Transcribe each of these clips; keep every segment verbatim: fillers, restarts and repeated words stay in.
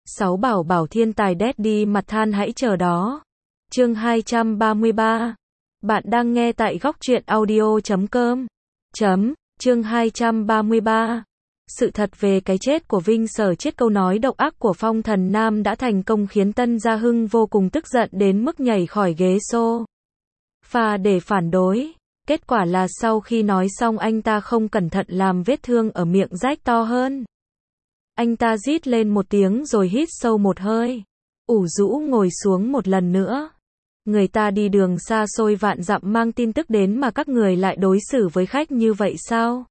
Sáu bảo bảo thiên tài Daddy mặt than hãy chờ đó. Chương hai trăm ba mươi ba. Bạn đang nghe tại góc truyện audio chấm com. Chấm, chương hai trăm ba mươi ba. Sự thật về cái chết của Vinh Sở Chiết. Câu nói độc ác của Phong Thần Nam đã thành công khiến Tân Gia Hưng vô cùng tức giận đến mức nhảy khỏi ghế sofa để phản đối. Kết quả là sau khi nói xong anh ta không cẩn thận làm vết thương ở miệng rách to hơn. Anh ta rít lên một tiếng rồi hít sâu một hơi. Ủ rũ ngồi xuống một lần nữa. Người ta đi đường xa xôi vạn dặm mang tin tức đến mà các người lại đối xử với khách như vậy sao?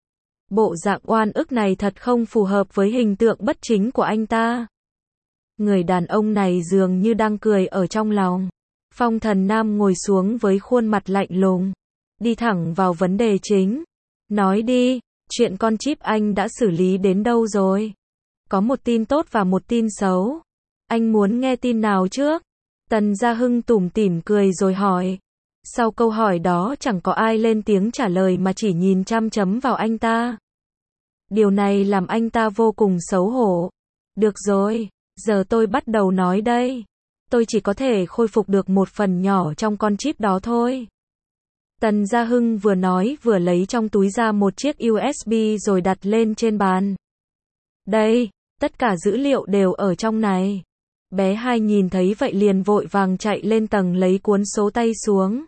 Bộ dạng oan ức này thật không phù hợp với hình tượng bất chính của anh ta. Người đàn ông này dường như đang cười ở trong lòng. Phong Thần Nam ngồi xuống với khuôn mặt lạnh lùng. Đi thẳng vào vấn đề chính. Nói đi, chuyện con chip anh đã xử lý đến đâu rồi? Có một tin tốt và một tin xấu. Anh muốn nghe tin nào trước? Tần Gia Hưng tủm tỉm cười rồi hỏi. Sau câu hỏi đó chẳng có ai lên tiếng trả lời mà chỉ nhìn chăm chấm vào anh ta. Điều này làm anh ta vô cùng xấu hổ. Được rồi, giờ tôi bắt đầu nói đây. Tôi chỉ có thể khôi phục được một phần nhỏ trong con chip đó thôi. Tần Gia Hưng vừa nói vừa lấy trong túi ra một chiếc u ét bê rồi đặt lên trên bàn. Đây, tất cả dữ liệu đều ở trong này. Bé Hai nhìn thấy vậy liền vội vàng chạy lên tầng lấy cuốn số tay xuống.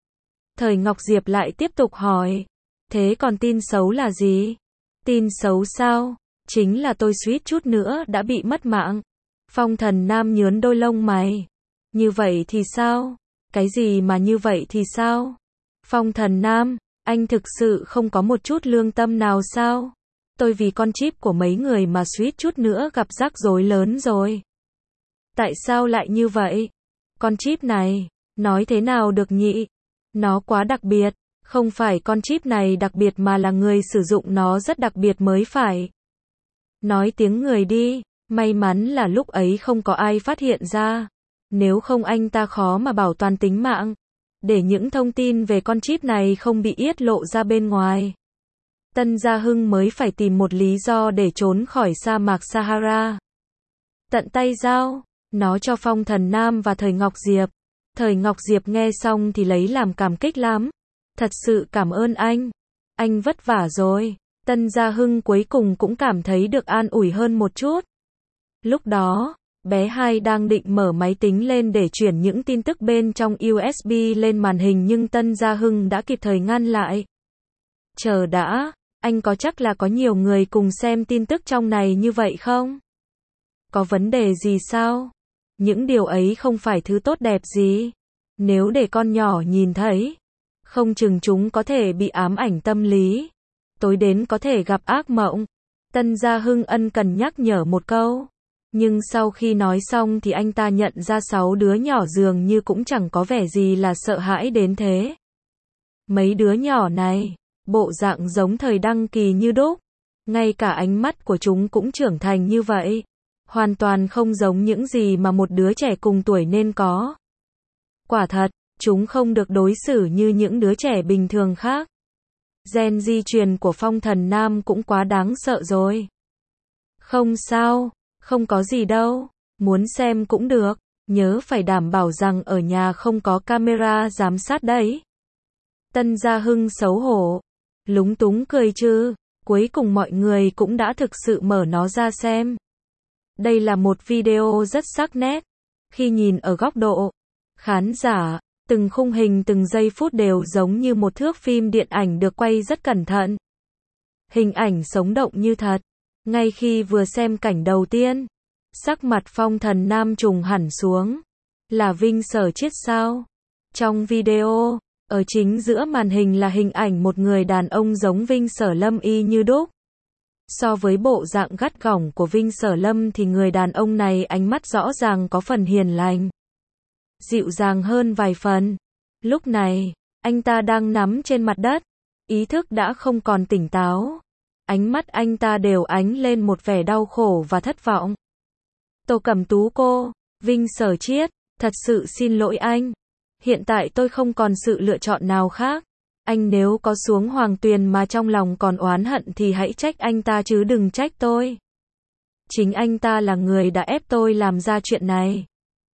Thời Ngọc Diệp lại tiếp tục hỏi. Thế còn tin xấu là gì? Tin xấu sao? Chính là tôi suýt chút nữa đã bị mất mạng. Phong Thần Nam nhướng đôi lông mày. Như vậy thì sao? Cái gì mà như vậy thì sao? Phong Thần Nam, anh thực sự không có một chút lương tâm nào sao? Tôi vì con chip của mấy người mà suýt chút nữa gặp rắc rối lớn rồi. Tại sao lại như vậy? Con chip này, nói thế nào được nhỉ? Nó quá đặc biệt, không phải con chip này đặc biệt mà là người sử dụng nó rất đặc biệt mới phải. Nói tiếng người đi, may mắn là lúc ấy không có ai phát hiện ra. Nếu không anh ta khó mà bảo toàn tính mạng. Để những thông tin về con chip này không bị tiết lộ ra bên ngoài. Tân Gia Hưng mới phải tìm một lý do để trốn khỏi sa mạc Sahara. Tận tay giao nó cho Phong Thần Nam và Thời Ngọc Diệp. Thời Ngọc Diệp nghe xong thì lấy làm cảm kích lắm. Thật sự cảm ơn anh. Anh vất vả rồi. Tân Gia Hưng cuối cùng cũng cảm thấy được an ủi hơn một chút. Lúc đó, bé Hai đang định mở máy tính lên để chuyển những tin tức bên trong u ét bê lên màn hình nhưng Tân Gia Hưng đã kịp thời ngăn lại. Chờ đã, anh có chắc là có nhiều người cùng xem tin tức trong này như vậy không? Có vấn đề gì sao? Những điều ấy không phải thứ tốt đẹp gì. Nếu để con nhỏ nhìn thấy, không chừng chúng có thể bị ám ảnh tâm lý. Tối đến có thể gặp ác mộng. Tân Gia Hưng ân cần nhắc nhở một câu. Nhưng sau khi nói xong thì anh ta nhận ra sáu đứa nhỏ dường như cũng chẳng có vẻ gì là sợ hãi đến thế. Mấy đứa nhỏ này, bộ dạng giống thời Đăng Kỳ như đúc. Ngay cả ánh mắt của chúng cũng trưởng thành như vậy. Hoàn toàn không giống những gì mà một đứa trẻ cùng tuổi nên có. Quả thật, chúng không được đối xử như những đứa trẻ bình thường khác. Gen di truyền của Phong Thần Nam cũng quá đáng sợ rồi. Không sao, không có gì đâu. Muốn xem cũng được. Nhớ phải đảm bảo rằng ở nhà không có camera giám sát đấy. Tân Gia Hưng xấu hổ. Lúng túng cười chứ. Cuối cùng mọi người cũng đã thực sự mở nó ra xem. Đây là một video rất sắc nét. Khi nhìn ở góc độ khán giả, từng khung hình từng giây phút đều giống như một thước phim điện ảnh được quay rất cẩn thận. Hình ảnh sống động như thật. Ngay khi vừa xem cảnh đầu tiên, sắc mặt Phong Thần Nam trùng hẳn xuống. Là Vinh Sở Chiết sao? Trong video, ở chính giữa màn hình là hình ảnh một người đàn ông giống Vinh Sở Lâm y như đúc. So với bộ dạng gắt gỏng của Vinh Sở Lâm thì người đàn ông này ánh mắt rõ ràng có phần hiền lành. Dịu dàng hơn vài phần. Lúc này, anh ta đang nằm trên mặt đất. Ý thức đã không còn tỉnh táo. Ánh mắt anh ta đều ánh lên một vẻ đau khổ và thất vọng. Tô Cẩm Tú cô, Vinh Sở Chiết, thật sự xin lỗi anh. Hiện tại tôi không còn sự lựa chọn nào khác. Anh nếu có xuống Hoàng Tuyền mà trong lòng còn oán hận thì hãy trách anh ta chứ đừng trách tôi. Chính anh ta là người đã ép tôi làm ra chuyện này.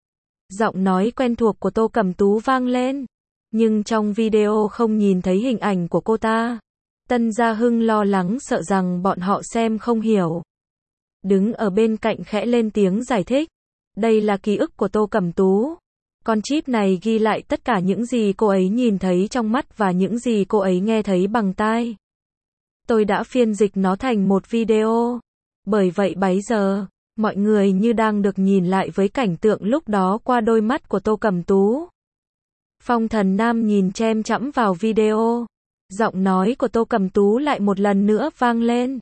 Giọng nói quen thuộc của Tô Cẩm Tú vang lên, nhưng trong video không nhìn thấy hình ảnh của cô ta. Tân Gia Hưng lo lắng sợ rằng bọn họ xem không hiểu. Đứng ở bên cạnh khẽ lên tiếng giải thích. Đây là ký ức của Tô Cẩm Tú. Con chip này ghi lại tất cả những gì cô ấy nhìn thấy trong mắt và những gì cô ấy nghe thấy bằng tai. Tôi đã phiên dịch nó thành một video. Bởi vậy bấy giờ, mọi người như đang được nhìn lại với cảnh tượng lúc đó qua đôi mắt của Tô Cẩm Tú. Phong Thần Nam nhìn chăm chăm vào video. Giọng nói của Tô Cẩm Tú lại một lần nữa vang lên.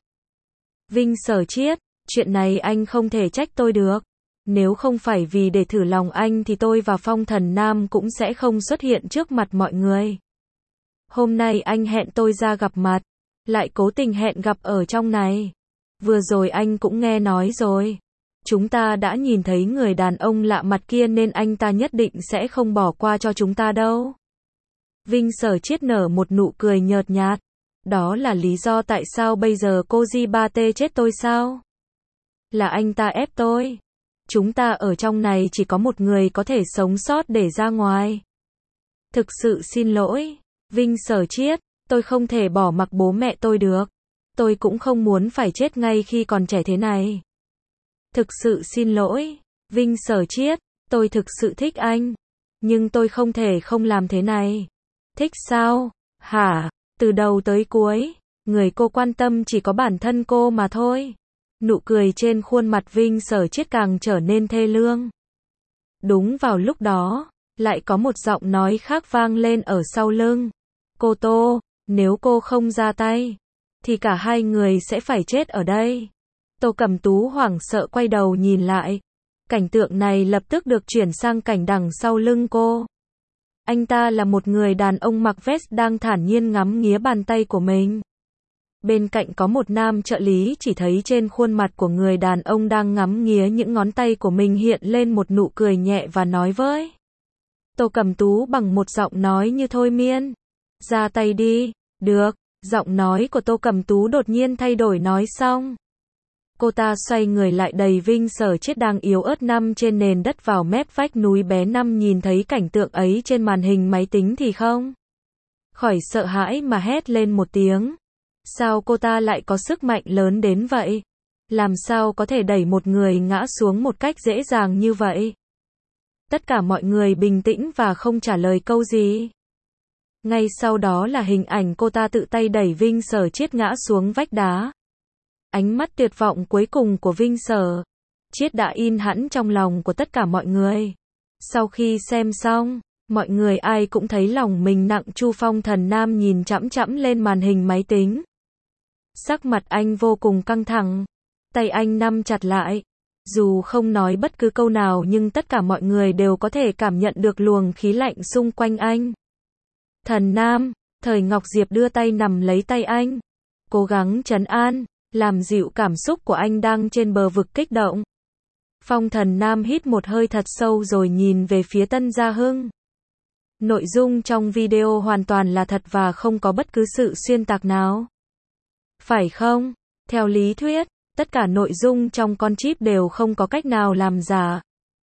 Vinh Sở Chiết, chuyện này anh không thể trách tôi được. Nếu không phải vì để thử lòng anh thì tôi và Phong Thần Nam cũng sẽ không xuất hiện trước mặt mọi người. Hôm nay anh hẹn tôi ra gặp mặt, lại cố tình hẹn gặp ở trong này. Vừa rồi anh cũng nghe nói rồi. Chúng ta đã nhìn thấy người đàn ông lạ mặt kia nên anh ta nhất định sẽ không bỏ qua cho chúng ta đâu. Vinh Sở Chiết nở một nụ cười nhợt nhạt. Đó là lý do tại sao bây giờ cô Di Ba Tê chết tôi sao? Là anh ta ép tôi. Chúng ta ở trong này chỉ có một người có thể sống sót để ra ngoài. Thực sự xin lỗi, Vinh Sở Chiết, tôi không thể bỏ mặc bố mẹ tôi được. Tôi cũng không muốn phải chết ngay khi còn trẻ thế này. Thực sự xin lỗi, Vinh Sở Chiết, tôi thực sự thích anh. Nhưng tôi không thể không làm thế này. Thích sao? Hả? Từ đầu tới cuối, người cô quan tâm chỉ có bản thân cô mà thôi. Nụ cười trên khuôn mặt Vinh Sở Chiết càng trở nên thê lương. Đúng vào lúc đó, lại có một giọng nói khác vang lên ở sau lưng. Cô Tô, nếu cô không ra tay, thì cả hai người sẽ phải chết ở đây. Tô Cẩm Tú hoảng sợ quay đầu nhìn lại. Cảnh tượng này lập tức được chuyển sang cảnh đằng sau lưng cô. Anh ta là một người đàn ông mặc vest đang thản nhiên ngắm nghía bàn tay của mình. Bên cạnh có một nam trợ lý chỉ thấy trên khuôn mặt của người đàn ông đang ngắm nghía những ngón tay của mình hiện lên một nụ cười nhẹ và nói với Tô Cẩm Tú bằng một giọng nói như thôi miên. Ra tay đi. Được. Giọng nói của Tô Cẩm Tú đột nhiên thay đổi nói xong. Cô ta xoay người lại đầy Vinh Sở Chiết đang yếu ớt nằm trên nền đất vào mép vách núi bé năm nhìn thấy cảnh tượng ấy trên màn hình máy tính thì không khỏi sợ hãi mà hét lên một tiếng. Sao cô ta lại có sức mạnh lớn đến vậy? Làm sao có thể đẩy một người ngã xuống một cách dễ dàng như vậy? Tất cả mọi người bình tĩnh và không trả lời câu gì. Ngay sau đó là hình ảnh cô ta tự tay đẩy Vinh Sở Chiết ngã xuống vách đá. Ánh mắt tuyệt vọng cuối cùng của Vinh Sở Chiết đã in hẳn trong lòng của tất cả mọi người. Sau khi xem xong, mọi người ai cũng thấy lòng mình nặng. Chu Phong Thần Nam nhìn chằm chằm lên màn hình máy tính. Sắc mặt anh vô cùng căng thẳng. Tay anh nắm chặt lại. Dù không nói bất cứ câu nào nhưng tất cả mọi người đều có thể cảm nhận được luồng khí lạnh xung quanh anh. Thần Nam, Thời Ngọc Diệp đưa tay nắm lấy tay anh. Cố gắng trấn an, làm dịu cảm xúc của anh đang trên bờ vực kích động. Phong Thần Nam hít một hơi thật sâu rồi nhìn về phía Tân Gia Hưng. Nội dung trong video hoàn toàn là thật và không có bất cứ sự xuyên tạc nào. Phải không? Theo lý thuyết, tất cả nội dung trong con chip đều không có cách nào làm giả.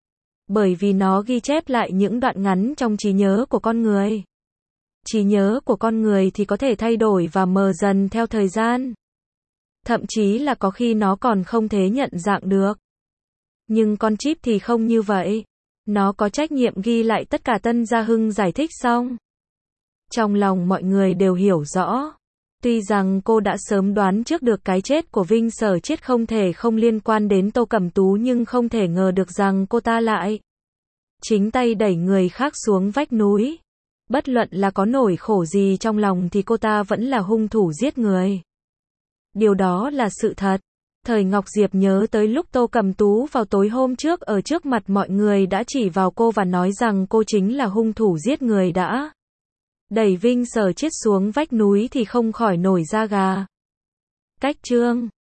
Bởi vì nó ghi chép lại những đoạn ngắn trong trí nhớ của con người. Trí nhớ của con người thì có thể thay đổi và mờ dần theo thời gian. Thậm chí là có khi nó còn không thể nhận dạng được. Nhưng con chip thì không như vậy. Nó có trách nhiệm ghi lại tất cả. Tân Gia Hưng giải thích xong. Trong lòng mọi người đều hiểu rõ. Tuy rằng cô đã sớm đoán trước được cái chết của Vinh Sở Chiết không thể không liên quan đến Tô Cẩm Tú nhưng không thể ngờ được rằng cô ta lại chính tay đẩy người khác xuống vách núi. Bất luận là có nỗi khổ gì trong lòng thì cô ta vẫn là hung thủ giết người. Điều đó là sự thật. Thời Ngọc Diệp nhớ tới lúc Tô Cẩm Tú vào tối hôm trước ở trước mặt mọi người đã chỉ vào cô và nói rằng cô chính là hung thủ giết người đã đẩy Vinh Sở Chiết xuống vách núi thì không khỏi nổi da gà. Cách chương